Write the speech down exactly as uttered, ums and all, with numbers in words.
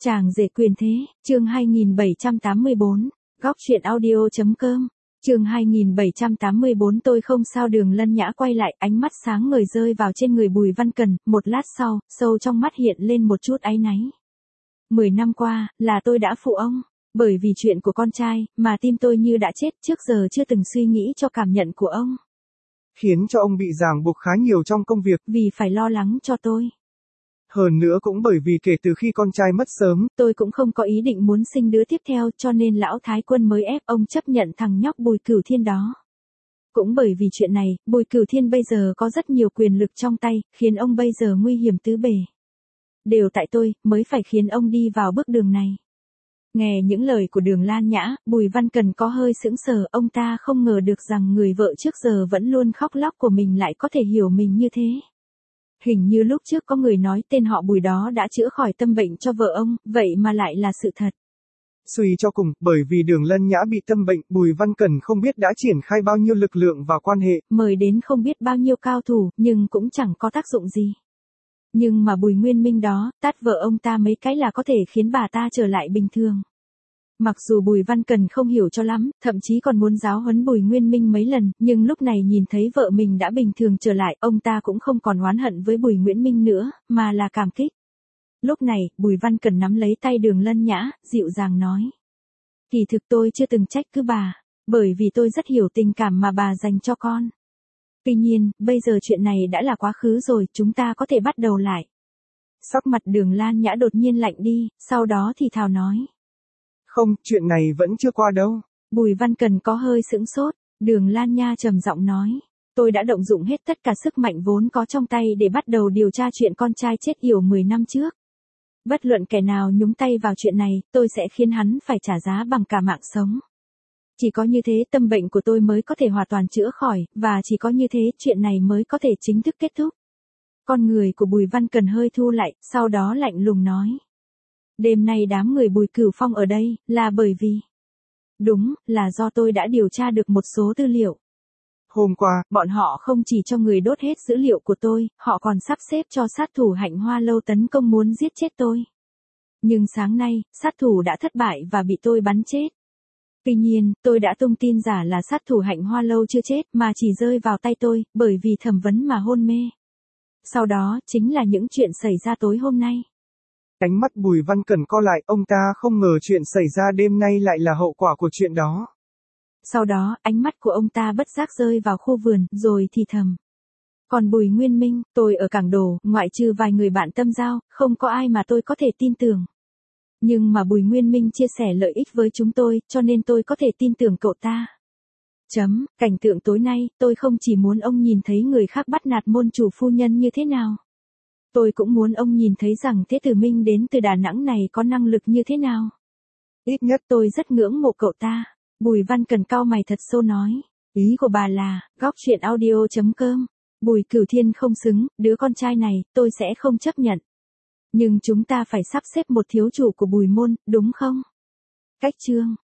Chàng rể quyền thế, chương hai nghìn bảy trăm tám mươi bốn, góc truyện audio.com, chương hai nghìn bảy trăm tám mươi bốn. Tôi không sao. Đường Lân Nhã quay lại, ánh mắt sáng ngời rơi vào trên người Bùi Văn Cần, một lát sau, sâu trong mắt hiện lên một chút áy náy. Mười năm qua, là tôi đã phụ ông, bởi vì chuyện của con trai, mà tim tôi như đã chết, trước giờ chưa từng suy nghĩ cho cảm nhận của ông. Khiến cho ông bị ràng buộc khá nhiều trong công việc. Vì phải lo lắng cho tôi. Hơn nữa cũng bởi vì kể từ khi con trai mất sớm, tôi cũng không có ý định muốn sinh đứa tiếp theo, cho nên lão thái quân mới ép ông chấp nhận thằng nhóc Bùi Cửu Thiên đó. Cũng bởi vì chuyện này, Bùi Cửu Thiên bây giờ có rất nhiều quyền lực trong tay, khiến ông bây giờ nguy hiểm tứ bề. Đều tại tôi, mới phải khiến ông đi vào bước đường này. Nghe những lời của Đường Lan Nhã, Bùi Văn Cần có hơi sững sờ, ông ta không ngờ được rằng người vợ trước giờ vẫn luôn khóc lóc của mình lại có thể hiểu mình như thế. Hình như lúc trước có người nói tên họ Bùi đó đã chữa khỏi tâm bệnh cho vợ ông, vậy mà lại là sự thật. Suy cho cùng, bởi vì Đường Lân Nhã bị tâm bệnh, Bùi Văn Cần không biết đã triển khai bao nhiêu lực lượng và quan hệ. Mời đến không biết bao nhiêu cao thủ, nhưng cũng chẳng có tác dụng gì. Nhưng mà Bùi Nguyên Minh đó, tát vợ ông ta mấy cái là có thể khiến bà ta trở lại bình thường. Mặc dù Bùi Văn Cần không hiểu cho lắm, thậm chí còn muốn giáo huấn Bùi Nguyên Minh mấy lần, nhưng lúc này nhìn thấy vợ mình đã bình thường trở lại, ông ta cũng không còn oán hận với Bùi Nguyễn Minh nữa, mà là cảm kích. Lúc này, Bùi Văn Cần nắm lấy tay Đường Lân Nhã, dịu dàng nói. Kỳ thực tôi chưa từng trách cứ bà, bởi vì tôi rất hiểu tình cảm mà bà dành cho con. Tuy nhiên, bây giờ chuyện này đã là quá khứ rồi, chúng ta có thể bắt đầu lại. Sắc mặt Đường Lan Nhã đột nhiên lạnh đi, sau đó thì thào nói. Không, chuyện này vẫn chưa qua đâu. Bùi Văn Cần có hơi sững sốt, Đường Lan Nha trầm giọng nói. Tôi đã động dụng hết tất cả sức mạnh vốn có trong tay để bắt đầu điều tra chuyện con trai chết yểu mười năm trước. Bất luận kẻ nào nhúng tay vào chuyện này, tôi sẽ khiến hắn phải trả giá bằng cả mạng sống. Chỉ có như thế tâm bệnh của tôi mới có thể hoàn toàn chữa khỏi, và chỉ có như thế chuyện này mới có thể chính thức kết thúc. Con người của Bùi Văn Cần hơi thu lại, sau đó lạnh lùng nói. Đêm nay đám người Bùi Cửu Phong ở đây, là bởi vì... Đúng, là do tôi đã điều tra được một số tư liệu. Hôm qua, bọn họ không chỉ cho người đốt hết dữ liệu của tôi, họ còn sắp xếp cho sát thủ Hạnh Hoa Lâu tấn công muốn giết chết tôi. Nhưng sáng nay, sát thủ đã thất bại và bị tôi bắn chết. Tuy nhiên, tôi đã tung tin giả là sát thủ Hạnh Hoa Lâu chưa chết mà chỉ rơi vào tay tôi, bởi vì thẩm vấn mà hôn mê. Sau đó, chính là những chuyện xảy ra tối hôm nay. Ánh mắt Bùi Văn Cần co lại, ông ta không ngờ chuyện xảy ra đêm nay lại là hậu quả của chuyện đó. Sau đó, ánh mắt của ông ta bất giác rơi vào khu vườn, rồi thì thầm. Còn Bùi Nguyên Minh, tôi ở Cảng Đồ, ngoại trừ vài người bạn tâm giao, không có ai mà tôi có thể tin tưởng. Nhưng mà Bùi Nguyên Minh chia sẻ lợi ích với chúng tôi, cho nên tôi có thể tin tưởng cậu ta. Chấm, cảnh tượng tối nay, tôi không chỉ muốn ông nhìn thấy người khác bắt nạt môn chủ phu nhân như thế nào. Tôi cũng muốn ông nhìn thấy rằng Thế Tử Minh đến từ Đà Nẵng này có năng lực như thế nào. Ít nhất tôi rất ngưỡng mộ cậu ta. Bùi Văn Cần cau mày thật sâu nói. Ý của bà là, góc truyện audio.com. Bùi Cửu Thiên không xứng, đứa con trai này, tôi sẽ không chấp nhận. Nhưng chúng ta phải sắp xếp một thiếu chủ của Bùi môn, đúng không? Cách chương.